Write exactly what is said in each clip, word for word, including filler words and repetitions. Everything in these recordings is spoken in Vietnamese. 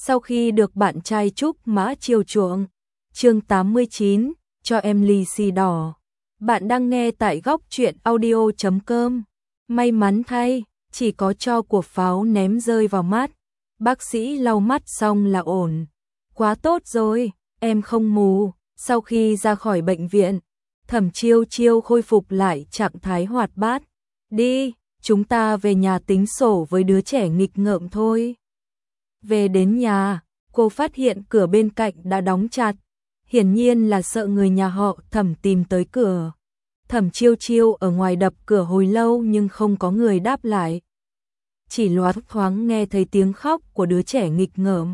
Sau khi được bạn trai Trúc Mã chiều chuộng. Chương tám mươi chín, cho em lì xì đỏ. Bạn đang nghe tại góc truyện audio chấm com. May mắn thay, chỉ có tro của pháo ném rơi vào mắt. Bác sĩ lau mắt xong là ổn. Quá tốt rồi, em không mù. Sau khi ra khỏi bệnh viện, Thẩm Chiêu Chiêu khôi phục lại trạng thái hoạt bát. Đi, chúng ta về nhà tính sổ với đứa trẻ nghịch ngợm thôi. Về đến nhà, cô phát hiện cửa bên cạnh đã đóng chặt. Hiển nhiên là sợ người nhà họ Thẩm tìm tới cửa. Thẩm Chiêu Chiêu ở ngoài đập cửa hồi lâu nhưng không có người đáp lại. Chỉ loáng thoáng nghe thấy tiếng khóc của đứa trẻ nghịch ngợm.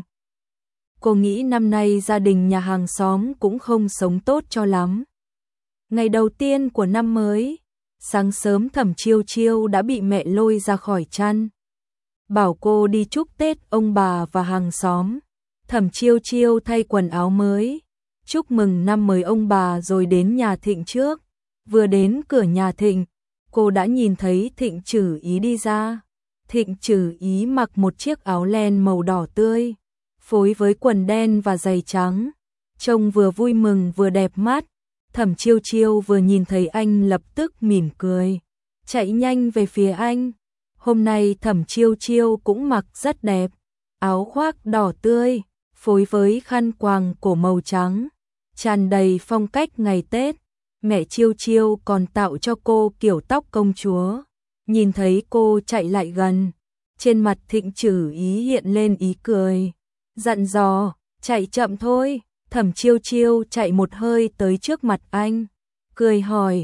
Cô nghĩ năm nay gia đình nhà hàng xóm cũng không sống tốt cho lắm. Ngày đầu tiên của năm mới, sáng sớm Thẩm Chiêu Chiêu đã bị mẹ lôi ra khỏi chăn. Bảo cô đi chúc Tết ông bà và hàng xóm. Thẩm Chiêu Chiêu thay quần áo mới, chúc mừng năm mới ông bà rồi đến nhà Thịnh trước. Vừa đến cửa nhà Thịnh, cô đã nhìn thấy Thịnh Trử Ý đi ra. Thịnh Trử Ý mặc một chiếc áo len màu đỏ tươi, phối với quần đen và giày trắng, trông vừa vui mừng vừa đẹp mắt. Thẩm Chiêu Chiêu vừa nhìn thấy anh lập tức mỉm cười, chạy nhanh về phía anh. Hôm nay Thẩm Chiêu Chiêu cũng mặc rất đẹp, áo khoác đỏ tươi, phối với khăn quàng cổ màu trắng, tràn đầy phong cách ngày Tết. Mẹ Chiêu Chiêu còn tạo cho cô kiểu tóc công chúa. Nhìn thấy cô chạy lại gần, trên mặt Thịnh Trử Ý hiện lên ý cười, dặn dò, chạy chậm thôi. Thẩm Chiêu Chiêu chạy một hơi tới trước mặt anh, cười hỏi,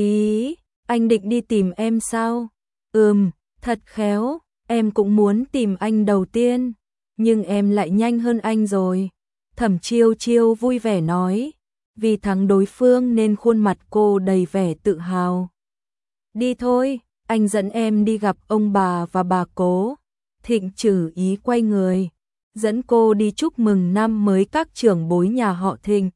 Ý, anh định đi tìm em sao? Ừm, thật khéo, em cũng muốn tìm anh đầu tiên, nhưng em lại nhanh hơn anh rồi. Thẩm Chiêu Chiêu vui vẻ nói, vì thắng đối phương nên khuôn mặt cô đầy vẻ tự hào. Đi thôi, anh dẫn em đi gặp ông bà và bà cố. Thịnh Trử Ý quay người, dẫn cô đi chúc mừng năm mới các trưởng bối nhà họ Thịnh.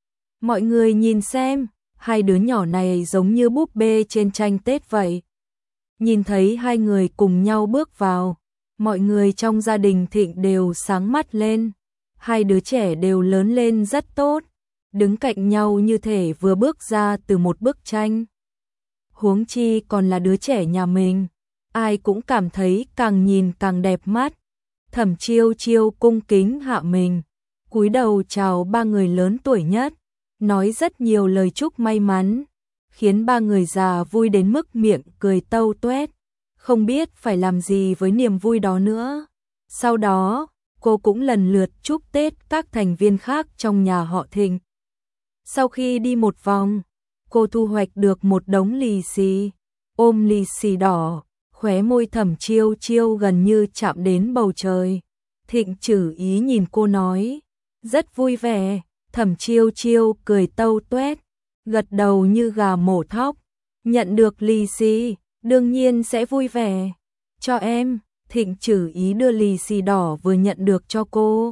Mọi người nhìn xem, hai đứa nhỏ này giống như búp bê trên tranh Tết vậy. Nhìn thấy hai người cùng nhau bước vào, mọi người trong gia đình Thịnh đều sáng mắt lên. Hai đứa trẻ đều lớn lên rất tốt, đứng cạnh nhau như thể vừa bước ra từ một bức tranh. Huống chi còn là đứa trẻ nhà mình, ai cũng cảm thấy càng nhìn càng đẹp mắt. Thẩm Chiêu Chiêu cung kính hạ mình, cúi đầu chào ba người lớn tuổi nhất, nói rất nhiều lời chúc may mắn, khiến ba người già vui đến mức miệng cười tâu tuét, không biết phải làm gì với niềm vui đó nữa. Sau đó, cô cũng lần lượt chúc Tết các thành viên khác trong nhà họ Thịnh. Sau khi đi một vòng, cô thu hoạch được một đống lì xì, ôm lì xì đỏ. Khóe môi Thẩm Chiêu Chiêu gần như chạm đến bầu trời. Thịnh Trử Ý nhìn cô nói, rất vui vẻ. Thẩm Chiêu Chiêu cười tâu tuét, gật đầu như gà mổ thóc. Nhận được lì xì, đương nhiên sẽ vui vẻ. Cho em. Thịnh Trử Ý đưa lì xì đỏ vừa nhận được cho cô.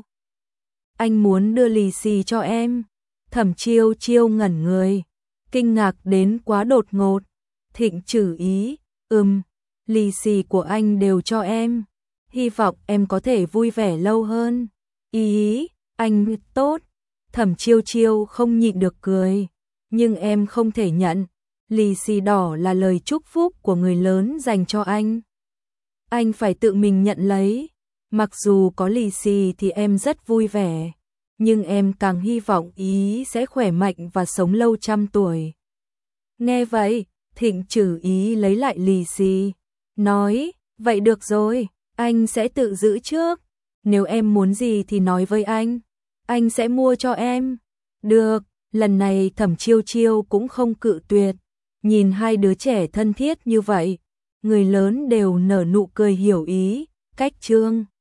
Anh muốn đưa lì xì cho em. Thẩm Chiêu Chiêu ngẩn người, kinh ngạc đến quá đột ngột. Thịnh Trử Ý, ừm. Lì xì của anh đều cho em, hy vọng em có thể vui vẻ lâu hơn. Ý, anh tốt. Thẩm Chiêu Chiêu không nhịn được cười, nhưng em không thể nhận. Lì xì đỏ là lời chúc phúc của người lớn dành cho anh. Anh phải tự mình nhận lấy. Mặc dù có lì xì thì em rất vui vẻ, nhưng em càng hy vọng Ý sẽ khỏe mạnh và sống lâu trăm tuổi. Nghe vậy, Thịnh Trử Ý lấy lại lì xì, nói, vậy được rồi, anh sẽ tự giữ trước. Nếu em muốn gì thì nói với anh, anh sẽ mua cho em. Được, lần này Thẩm Chiêu Chiêu cũng không cự tuyệt. Nhìn hai đứa trẻ thân thiết như vậy, người lớn đều nở nụ cười hiểu ý. Cách chương